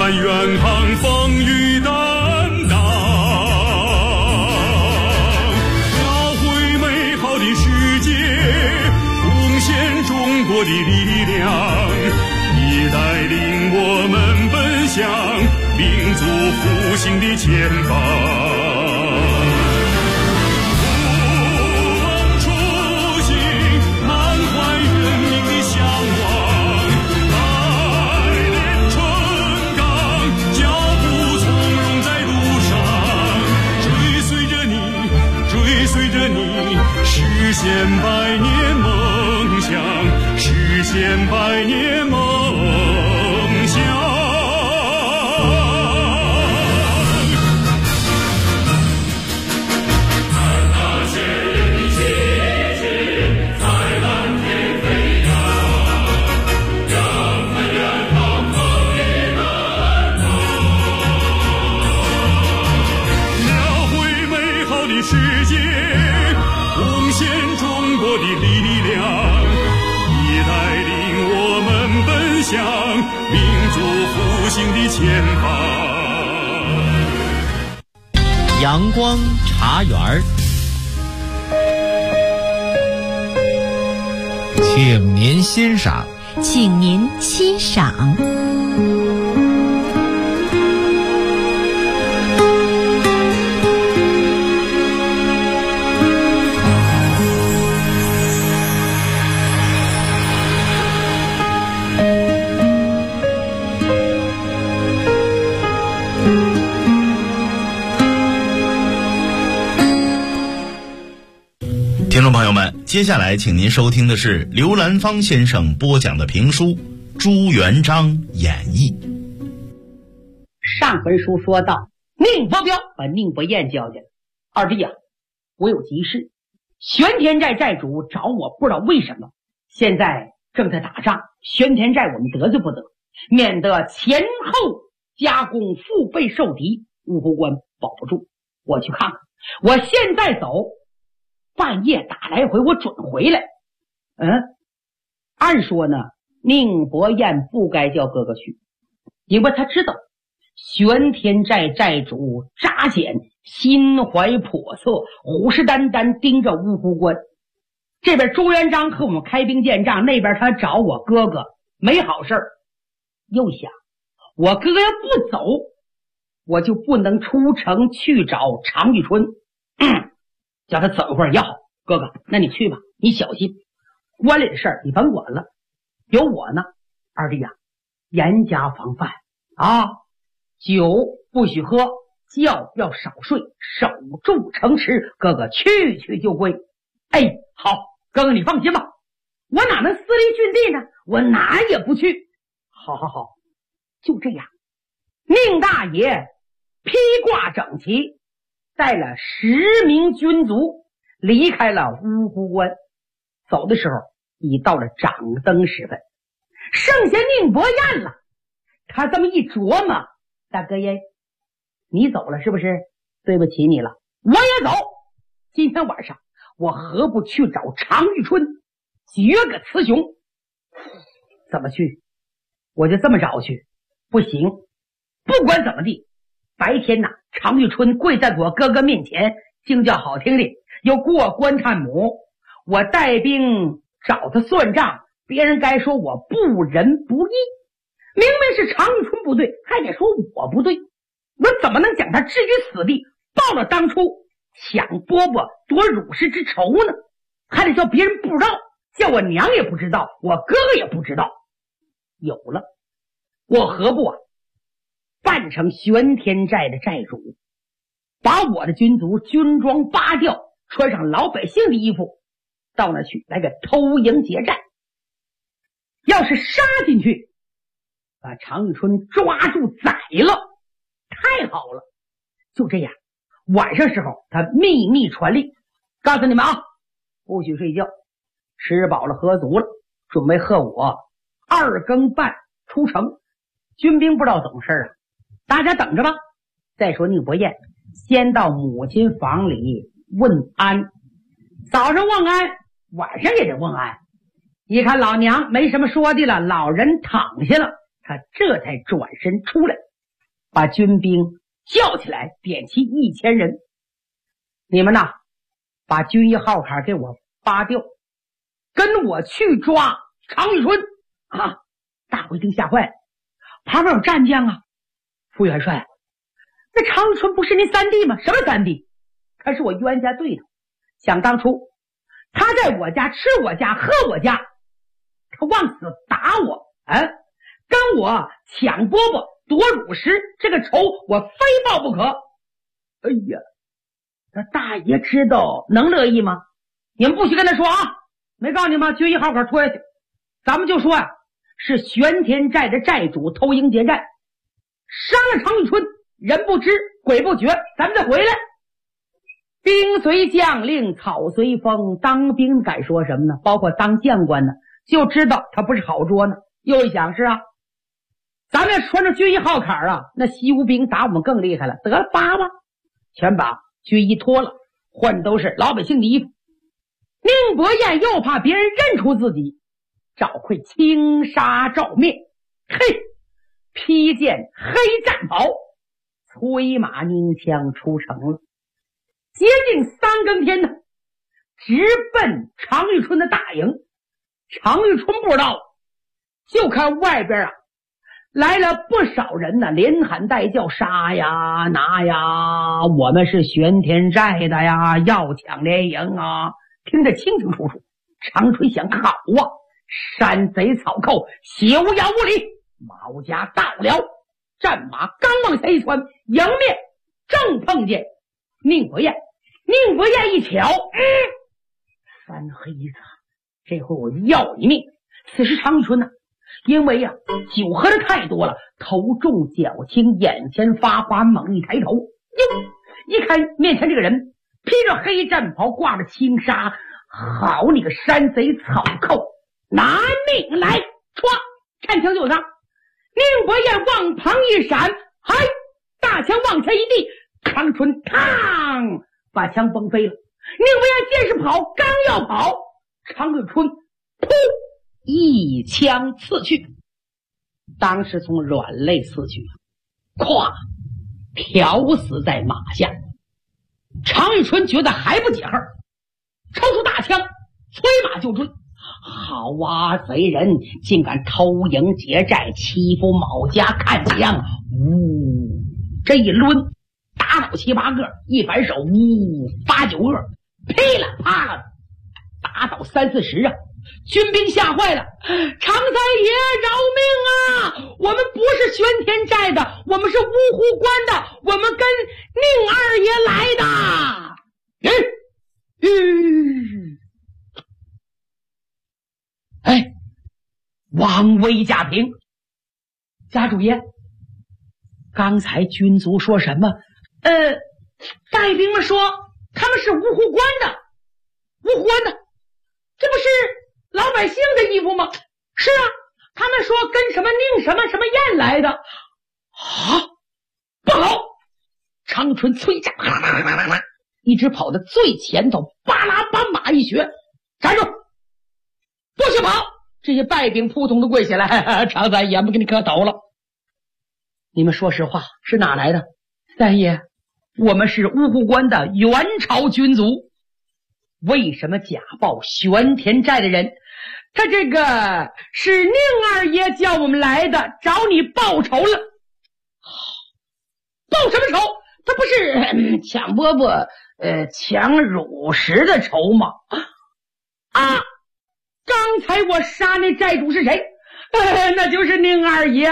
帆远航，风雨担当，描绘美好的世界，贡献中国的力量，你带领我们奔向民族复兴的前方。实现百年梦想，实现百年梦想。看那鲜艳的旗帜在蓝天飞扬，扬帆远航，风雨奔腾，描绘美好的世界，贡献中国的力量，你带领我们奔向民族复兴的前方。 阳光茶园，请您欣赏， 请您欣赏。 听众朋友们，接下来请您收听的是刘兰芳先生播讲的评书《朱元璋演义》。 上回书说到，宁伯彪把宁伯彦叫进来，二弟呀，我有急事，玄田寨寨主找我，不知道为什么，现在正在打仗，玄田寨我们得罪不得，免得前后加工腹背受敌，乌湖关保不住，我去看看，我现在走，半夜打来回我准回来。按说呢，宁伯彦不该叫哥哥去，因为他知道玄田寨寨主扎简心怀叵测，虎视眈眈盯着乌湖关，这边朱元璋和我们开兵见仗，那边他找我哥哥没好事儿。又想我哥哥要不走，我就不能出城去找常遇春，叫他走一会儿也好。哥哥，那你去吧，你小心，关里的事儿你甭管了，有我呢。二弟呀，严加防范啊，酒不许喝，觉要少睡，守住城池，哥哥去去就归。哎，好，哥哥你放心吧，我哪能私离郡地呢，我哪也不去。好好好，就这样，宁大爷披挂整齐，带了10名军卒离开了乌湖关，走的时候已到了掌灯时分，剩下宁伯彦了。他这么一琢磨，大哥耶，你走了是不是？对不起你了，我也走。今天晚上我何不去找常遇春决个雌雄？怎么去？我就这么找去？不行，不管怎么地，白天呐，常遇春跪在我哥哥面前，经叫好听的又过关探母，我带兵找他算账，别人该说我不仁不义，明明是常遇春不对，还得说我不对，我怎么能将他置于死地，报了当初抢饽饽夺乳食之仇呢？还得叫别人不知道，叫我娘也不知道，我哥哥也不知道。有了，我何不扮成玄田寨的寨主，把我的军卒军装扒掉，穿上老百姓的衣服，到那去来个偷营劫寨。要是杀进去，把常遇春抓住宰了，太好了。就这样，晚上时候他秘密传令，告诉你们啊，不许睡觉，吃饱了喝足了，准备和我2更半出城。军兵不知道怎么事啊，大家等着吧。再说宁伯彦先到母亲房里问安，早上问安，晚上也得问安。一看老娘没什么说的了，老人躺下了，他这才转身出来， 把军兵叫起来，点齐1000人。你们呐，把军医号坎给我扒掉，跟我去抓常遇春啊！大伙一听吓坏了，旁边有战将啊，副元帅，那常遇春不是您三弟吗？什么三弟？他是我冤家对头。想当初他在我家吃我家喝我家，他往死打我跟我抢饽饽夺乳食，这个仇我非报不可。哎呀，那大爷知道能乐意吗？你们不许跟他说啊！没告诉你们军医号坎拖下去，咱们就说是玄天寨的寨主偷营劫寨，伤了常遇春，人不知鬼不觉，咱们再回来。兵随将令，草随风，当兵敢说什么呢？包括当将官的就知道他不是好捉呢。又一想，是啊，咱们要穿着军医号坎啊，那西吴兵打我们更厉害了。得了，扒吧，全把军医脱了，换都是老百姓的衣服。宁伯彦又怕别人认出自己，找会轻纱罩面，披件黑战袍，催马拧枪出城了。接近3更天呢，直奔常遇春的大营。常遇春不知道，就看外边来了不少人呢，连喊带叫，杀呀拿呀，我们是玄天寨的呀，要抢连营啊，听得清清楚楚。常春想，好啊，山贼草寇，邪无妖无理，毛家到了。战马刚往下一窜，迎面正碰见宁伯彦。宁伯彦一瞧，三黑子，这回我要你命！此时常遇春呢，因为酒喝的太多了，头重脚轻，眼前发花，猛一抬头，一看面前这个人披着黑战袍，挂着轻纱，好你个山贼草寇，拿命来！唰，看枪就上。宁伯彦往旁一闪，大枪往前一递，常春嘡把枪崩飞了。宁伯彦见势跑，刚要跑，常遇春噗一枪刺去，当时从软肋刺去，咵挑死在马下。常遇春觉得还不解恨，抽出大枪催马就追。好啊，贼人竟敢偷营劫寨，欺负某家，看枪，这一抡打倒7、8个，一反手8、9个，噼里啪啦打倒3、40啊！军兵吓坏了，常三爷饶命啊！我们不是玄天寨的，我们是芜湖关的，我们跟宁二爷来的。王威驾平，家主爷，刚才军卒说什么？带兵们说他们是芜湖关的，芜湖关的，这不是老百姓的衣服吗？是啊，他们说跟什么宁什么什么燕来的。不好！常春催战，一直跑到最前头，巴拉把马一学，站住，不许跑！这些败兵扑通都跪下来，常三爷们给你磕头了。你们说实话，是哪来的？三爷，我们是芜湖关的元朝军卒。为什么假报玄天寨的人？他这个是宁二爷叫我们来的，找你报仇了。报什么仇？他不是抢饽饽抢乳食的仇吗？刚才我杀那寨主是谁？那就是宁二爷。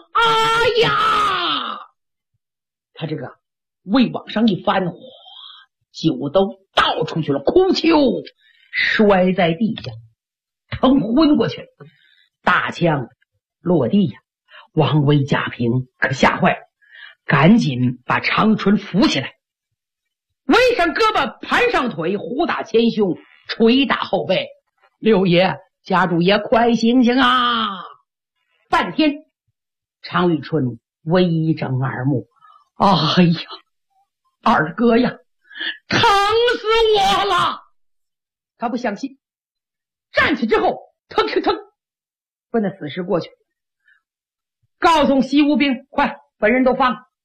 他这个胃往上一翻，酒都倒出去了，哭秋摔在地下，疼昏过去了。大枪落地呀，王威驾平可吓坏了，赶紧把常春扶起来，围上胳膊，盘上腿，虎打前胸，捶打后背。六爷，家主爷，快醒醒啊！半天，常遇春微睁耳目，哎呀，二哥呀，疼死我了！他不相信，站起之后，腾奔那死尸过去，告诉西吴兵，快把人都放，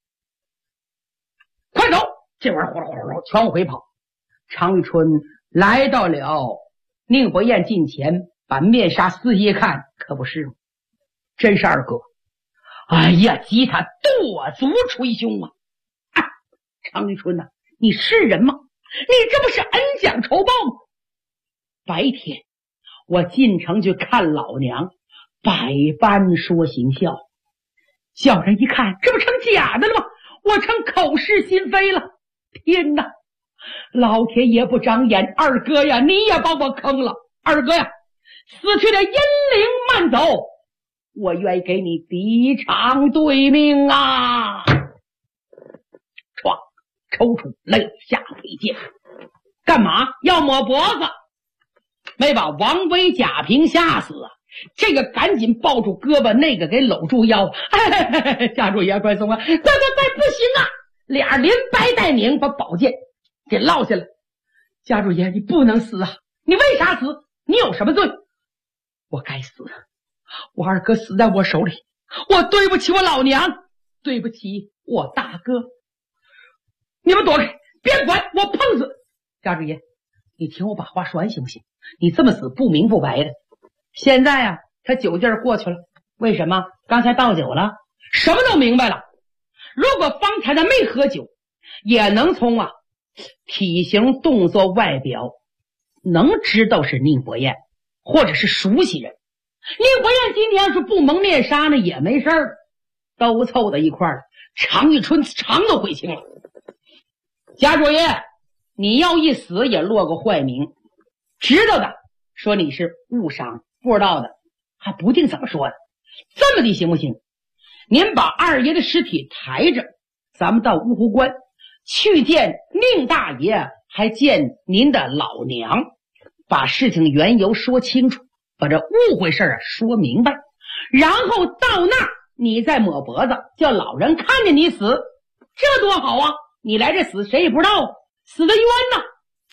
这玩意儿呼噜呼噜全往回跑。常遇春来到了宁伯彦近前，把面纱撕一看，可不是吗？真是二哥！哎呀，吉他跺足捶胸啊！啊，常遇春呐，你是人吗？你这不是恩将仇报吗？白天我进城去看老娘，百般说行孝，叫人一看，这不成假的了吗？我成口是心非了。天哪，老天爷不长眼，二哥呀，你也把我坑了。二哥呀，死去的阴灵慢走，我愿意给你抵偿对命啊！唰，抽出肋下飞剑，干嘛要抹脖子？没把王威、贾平吓死啊！这个赶紧抱住胳膊，那个给搂住腰。家主爷，快松啊！快，不行啊！俩连掰带拧，把宝剑给落下来。家主爷，你不能死啊！你为啥死？你有什么罪？我该死，我二哥死在我手里，我对不起我老娘，对不起我大哥。你们躲开，别管，我碰死！家主爷，你听我把话说完行不行？你这么死不明不白的。现在啊，他酒劲儿过去了，为什么？刚才倒酒了，什么都明白了。如果方才他没喝酒，也能从体型、动作、外表能知道是宁伯彦，或者是熟悉人。宁伯彦今天要是不蒙面纱呢，也没事儿，都凑到一块儿，常遇春肠都悔青了。家主爷，你要一死也落个坏名，知道的说你是误伤，不知道的还不定怎么说呢。这么的行不行？您把二爷的尸体抬着，咱们到芜湖关去见宁大爷，还见您的老娘，把事情缘由说清楚，把这误会事说明白，然后到那儿你再抹脖子，叫老人看见你死，这多好啊！你来这死谁也不知道，死得冤呐！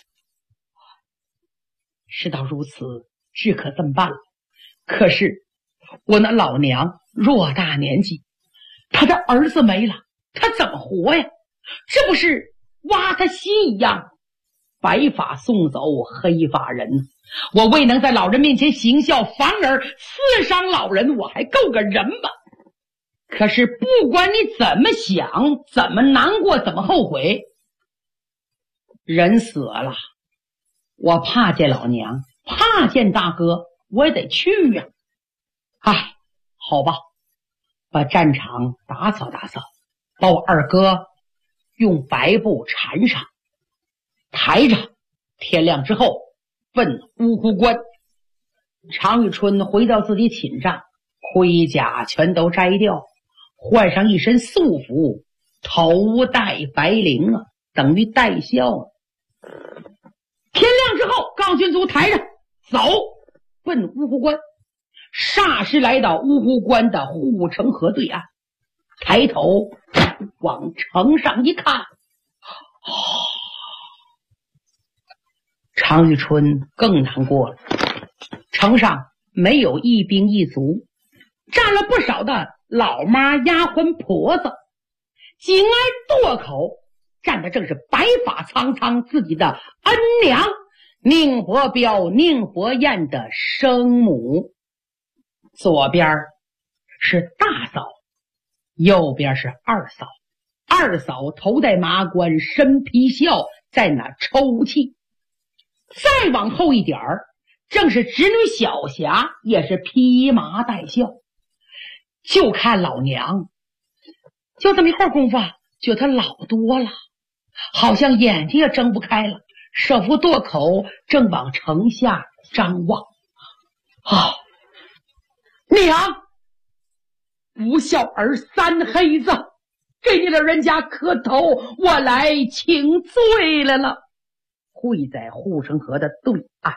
事到如此，只可这么办了。可是我那老娘偌大年纪，他的儿子没了，他怎么活呀？这不是挖他心一样，白发送走黑发人。我未能在老人面前行孝，反而刺伤老人，我还够个人吧？可是不管你怎么想，怎么难过，怎么后悔，人死了，我怕见老娘，怕见大哥，我也得去呀。哎，好吧，把战场打扫打扫，把我二哥用白布缠上，抬着，天亮之后奔芜湖关。常遇春回到自己寝上，盔甲全都摘掉，换上一身素服，头戴白绫啊，等于戴孝。天亮之后，告军卒抬着走，奔芜湖关。霎时来到芜湖关的护城河对岸，抬头往城上一看，常遇春更难过了。城上没有一兵一卒，站了不少的老妈、丫鬟、婆子，紧挨垛口站的正是白发苍苍自己的恩娘宁伯彪、宁伯彦的生母。左边是大嫂，右边是二嫂。二嫂头戴麻冠，身披孝，在那抽泣。再往后一点正是侄女小霞，也是披麻戴孝。就看老娘，就这么一会儿功夫，觉得她老多了，好像眼睛也睁不开了，手扶垛口，正往城下张望。娘，不孝儿三黑子，给你老人家磕头，我来请罪来了。会在护城河的对岸。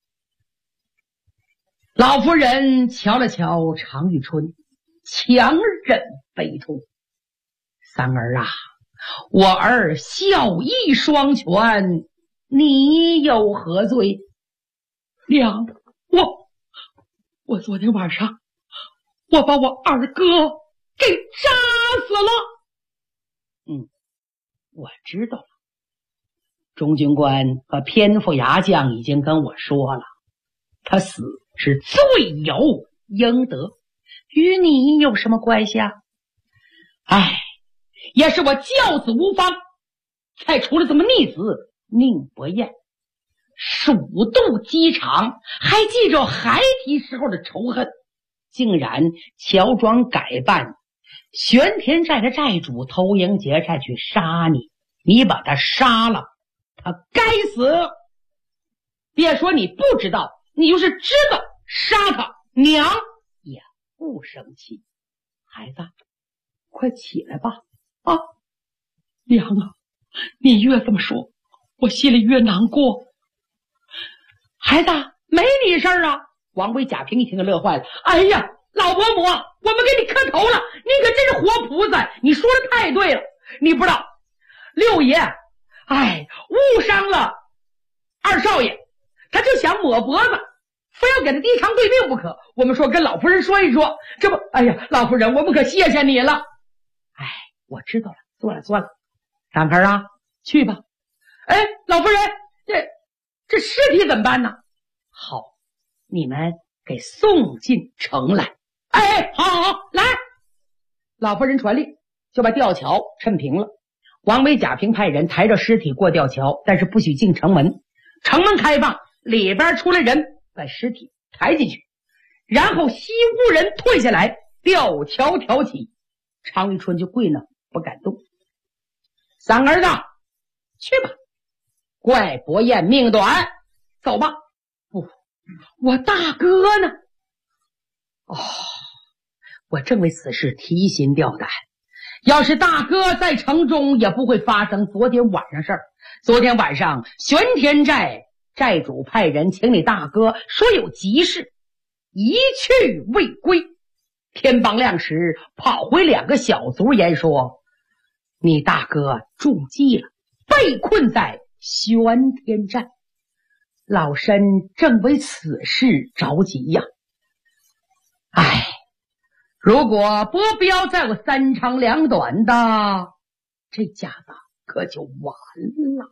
老夫人瞧了瞧常遇春，强忍悲痛。三儿啊，我儿孝义双全，你有何罪？娘，我昨天晚上我把我二哥给扎死了。我知道了， 钟军官和偏副牙将已经跟我说了，他死是罪有应得，与你有什么关系啊？哎，也是我教子无方，才出了这么逆子宁伯彦，鼠肚鸡肠，还记着孩提时候的仇恨，竟然乔装改扮玄田寨的寨主偷营劫寨去杀你，你把他杀了，他该死。别说你不知道，你就是知道，杀他娘也不生气。孩子，快起来吧！啊，娘啊，你越这么说，我心里越难过。孩子，没你事儿啊！王维、贾平一听就乐坏了。哎呀，老婆母，我们给你磕头了，你可真是活菩萨，你说的太对了。你不知道，六爷，误伤了二少爷，他就想抹脖子，非要给他低偿贵病不可。我们说跟老夫人说一说，这不，哎呀，老夫人，我们可谢谢你了。我知道了，算了，三盆啊，去吧。老夫人，这尸体怎么办呢？好，你们给送进城来。好，来。老夫人传令，就把吊桥抻平了。王维、贾平派人抬着尸体过吊桥，但是不许进城门。城门开放，里边出来人，把尸体抬进去，然后西屋人退下来，吊桥挑起。常遇春就跪那不敢动。三儿子，去吧，怪伯彦命短，走吧。不，我大哥呢？我正为此事提心吊胆。要是大哥在城中，也不会发生昨天晚上事儿。昨天晚上玄田寨寨主派人请你大哥，说有急事，一去未归。天帮亮时，跑回两个小卒言说，你大哥中计了，被困在玄田寨。老身正为此事着急呀。如果伯彪再有三长两短的，这家子可就完了。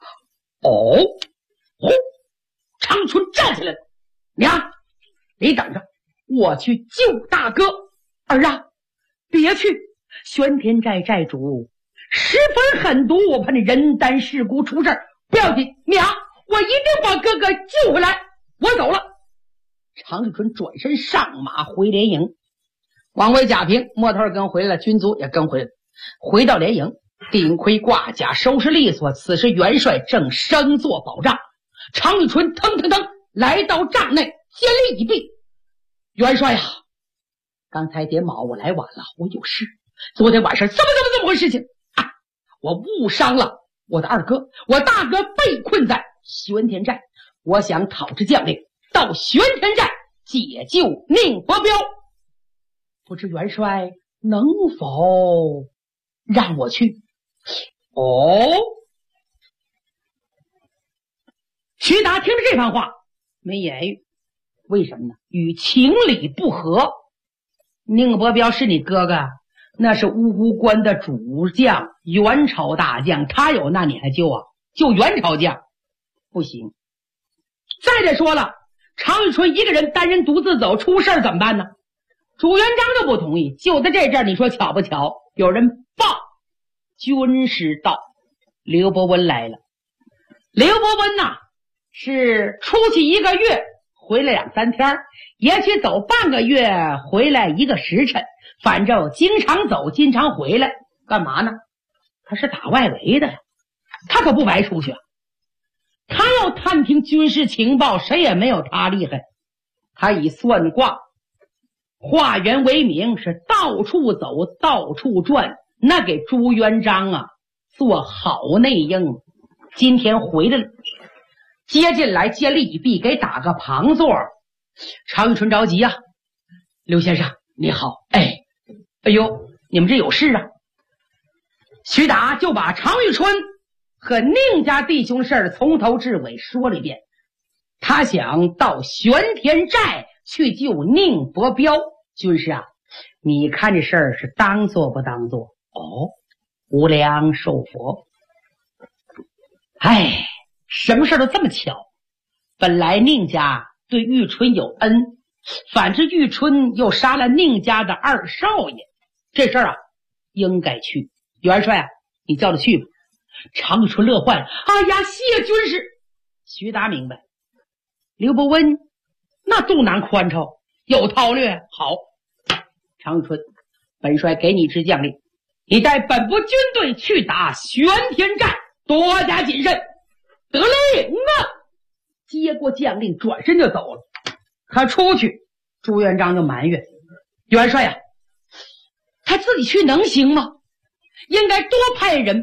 长春站起来了，娘，你等着，我去救大哥。儿啊，别去，玄田寨寨主十分狠毒，我怕你人单势孤出事儿。不要紧，娘，我一定把哥哥救回来。我走了。常遇春转身上马回连营。王维、贾平摸头跟回来了，军卒也跟回来了。回到连营，顶盔挂甲，收拾利索。此时元帅正升坐保障，常遇春腾来到帐内，接力一臂。元帅啊，刚才点卯我来晚了，我有事。昨天晚上怎么回事情啊？我误伤了我的二哥，我大哥被困在玄田寨，我想讨之将令，到玄田寨解救宁伯彪。不知元帅能否让我去？徐达听着这番话没言语，为什么呢？与情理不合。宁伯彪是你哥哥，那是乌湖关的主将，元朝大将，他有那你还救啊？救元朝将不行。再者说了，常遇春一个人单人独自走，出事怎么办呢？朱元璋就不同意。就在这阵，你说巧不巧？有人报军师到，刘伯温来了。刘伯温呐，是出去1个月，回来2、3天，也许走半个月，回来1个时辰，反正经常走，经常回来。干嘛呢？他是打外围的呀，他可不白出去啊。他要探听军事情报，谁也没有他厉害。他以算卦化缘为名，是到处走，到处转，那给朱元璋啊做好内应。今天回来了，接进来接力一臂，给打个旁座。常遇春着急啊，刘先生你好。哎呦，你们这有事啊？徐达就把常遇春和宁家弟兄事儿从头至尾说了一遍。他想到玄田寨去救宁伯彪。军师啊，你看这事儿是当做不当做？无量寿佛。 哎，什么事都这么巧。本来宁家对玉春有恩，反之玉春又杀了宁家的二少爷，这事儿啊应该去。元帅啊，你叫他去吧。常玉春乐坏了，哎呀，谢军师。徐达明白，刘伯温那肚腩宽敞，有韬略。好，常玉春，本帅给你一支将令，你带本部军队去打玄天寨，多加谨慎。得令啊！接过将令，转身就走了。他出去，朱元璋就埋怨元帅呀，他自己去能行吗？应该多派人。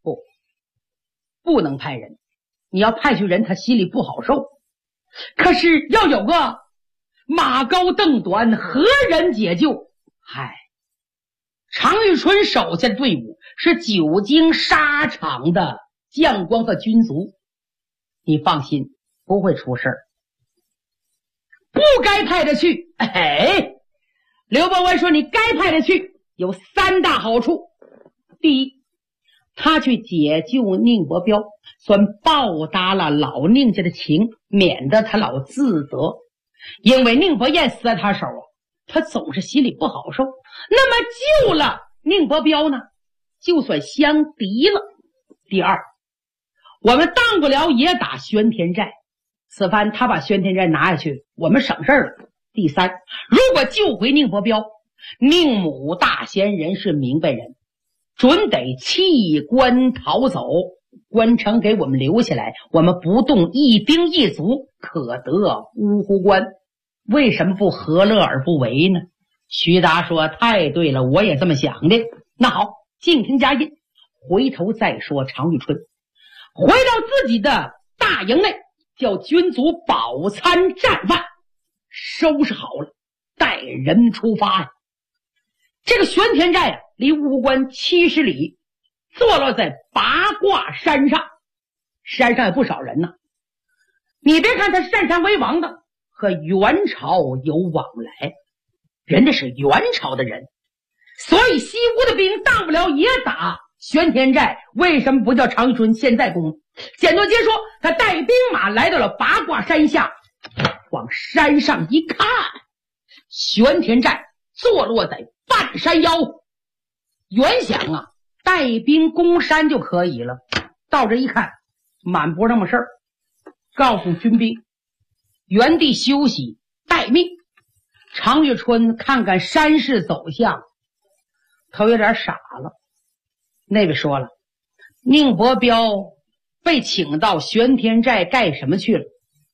不能派人，你要派去人，他心里不好受。可是要有个马高凳短，何人解救？嗨，常遇春手下的队伍是久经沙场的将官和军卒，你放心，不会出事儿。不该派他去，哎，刘伯温说你该派他去，有3大好处。第一，他去解救宁伯彪，算报答了老宁家的情，免得他老自责。因为宁伯彦死在他手啊，他总是心里不好受。那么救了宁伯彪呢，就算相敌了。第二，我们当不了也打玄天寨，此番他把玄天寨拿下去，我们省事儿了。第三，如果救回宁伯彪，宁母大贤人是明白人，准得弃官逃走，关城给我们留下来，我们不动一兵一卒，可得乌湖关。为什么不何乐而不为呢？徐达说太对了，我也这么想的。那好，静听家音，回头再说常遇春。回到自己的大营内，叫军卒饱餐战饭，收拾好了，带人出发呀。这个玄天寨啊，离乌湖关70里，坐落在八卦山上。山上有不少人呢。你别看他擅长为王的，和元朝有往来，人家是元朝的人，所以西吴的兵当不了也打玄天寨。为什么不叫常遇春现在攻？简短截说，他带兵马来到了八卦山下，往山上一看，玄天寨坐落在半山腰。原想啊，带兵攻山就可以了，到这一看，满不那么事儿，告诉军兵原地休息待命。常遇春看看山势走向，他有点傻了。那位说了，宁伯彪被请到玄天寨干什么去了？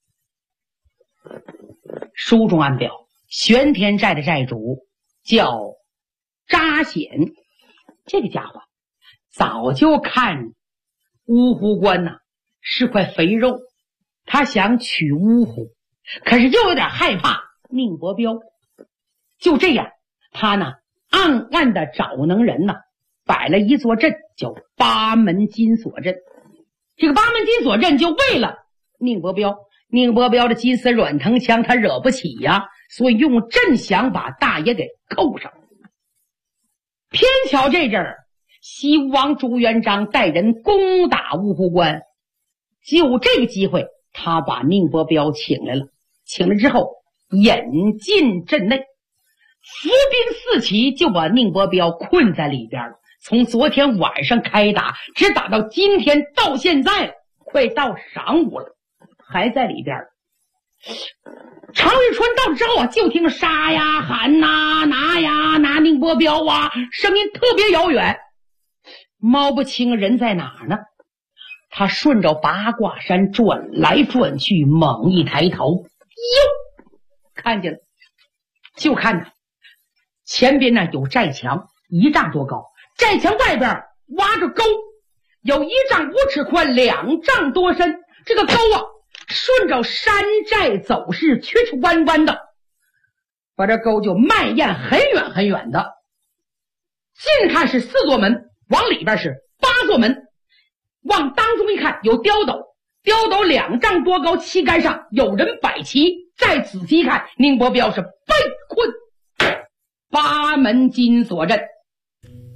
书中暗表，玄天寨的寨主叫扎显，这个家伙早就看乌湖关呐是块肥肉，他想取乌湖，可是又有点害怕宁伯彪。就这样，他呢暗暗的找能人呢，摆了一座阵，叫八门金锁阵。这个八门金锁阵就为了宁伯彪，宁伯彪的金丝软藤枪他惹不起呀，所以用阵想把大爷给扣上。偏巧这阵儿，西吴王朱元璋带人攻打乌湖关，就这个机会，他把宁伯彪请来了。请来之后，引进阵内，伏兵四起，就把宁伯彪困在里边了。从昨天晚上开打，直打到今天，到现在了，快到晌午了，还在里边。常遇春到之后啊，就听杀呀喊呐拿呀拿宁伯彪啊，声音特别遥远，摸不清人在哪儿呢。他顺着八卦山转来转去，猛一抬头，哟，看见了，就看着前边呢有寨墙1丈多高，寨墙外边挖着沟，有1丈5尺宽，2丈多深。这个沟啊顺着山寨走势曲曲弯弯的，把这沟就蔓延很远很远的。近看是4座门，往里边是8座门，往当中一看有碉斗，碉斗2丈多高，旗杆上有人摆旗。再仔细一看，宁伯彪是被困八门金锁阵。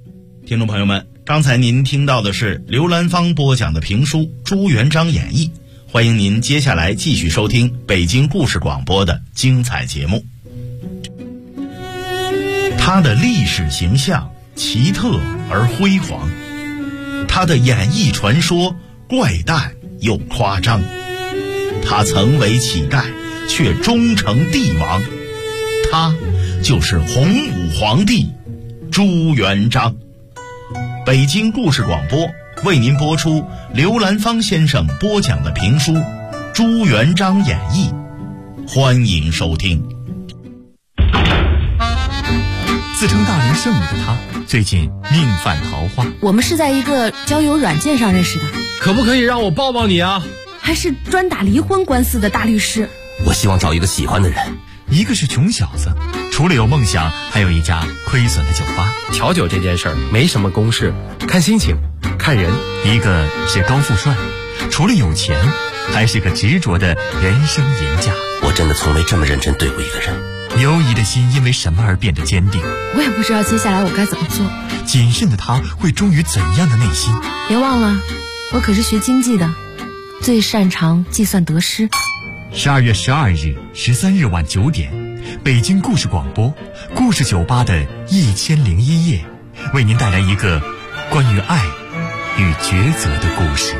听众朋友们，刚才您听到的是刘兰芳播讲的评书《朱元璋演义》，欢迎您接下来继续收听北京故事广播的精彩节目。他的历史形象奇特而辉煌，他的演义传说怪诞又夸张，他曾为乞丐却终成帝王，他就是洪武皇帝朱元璋。北京故事广播为您播出刘兰芳先生播讲的评书《朱元璋演义》，欢迎收听。 自称大龄剩女的他，最近命犯桃花。 我们是在一个交友软件上认识的。 可不可以让我抱抱你啊？ 还是专打离婚官司的大律师。 我希望找一个喜欢的人。 一个是穷小子，除了有梦想，还有一家亏损的酒吧。 调酒这件事儿没什么公式，看心情，看人。 一个是高富帅，除了有钱，还是个执着的人生赢家。 我真的从未这么认真对过一个人。 犹疑的心因为什么而变得坚定？ 我也不知道接下来我该怎么做。 谨慎的他会忠于怎样的内心？ 别忘了，我可是学经济的，最擅长计算得失。 12月12日、13日晚9点，北京故事广播故事酒吧的1001夜，为您带来一个关于爱与抉择的故事。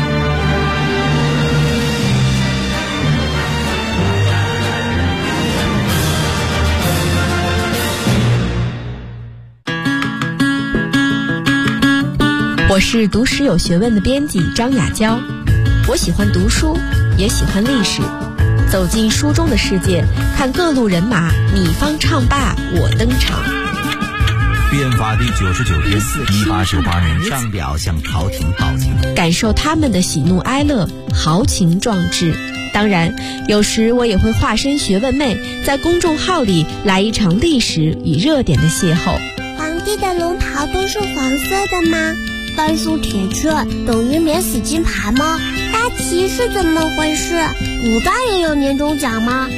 我是读史有学问的编辑张雅娇，我喜欢读书，也喜欢历史，走进书中的世界，看各路人马你方唱罢我登场。 变法第99天，1898年上表向朝廷报请， 感受他们的喜怒哀乐，豪情壮志。当然，有时我也会化身学问妹，在公众号里来一场历史与热点的邂逅。 皇帝的龙袍都是黄色的吗？甘肃铁雀等于免死金牌吗？大旗是怎么回事？古代也有年终奖吗？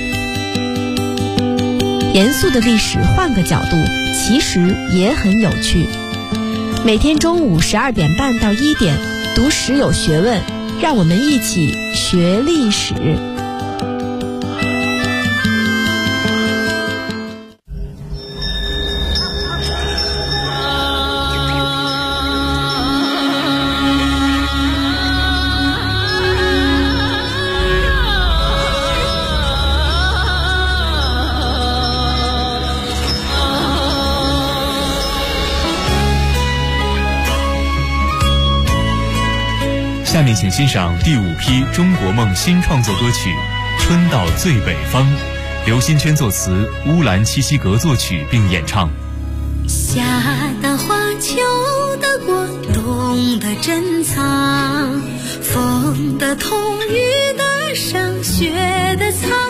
严肃的历史换个角度，其实也很有趣。每天中午12点半到1点，读史有学问，让我们一起学历史。 下面请欣赏第5批中国梦新创作歌曲《春到最北方》，刘新娟作词，乌兰七西格作曲并演唱。 夏的花，秋的果，冬的珍藏，风的痛，雨的伤，雪的藏。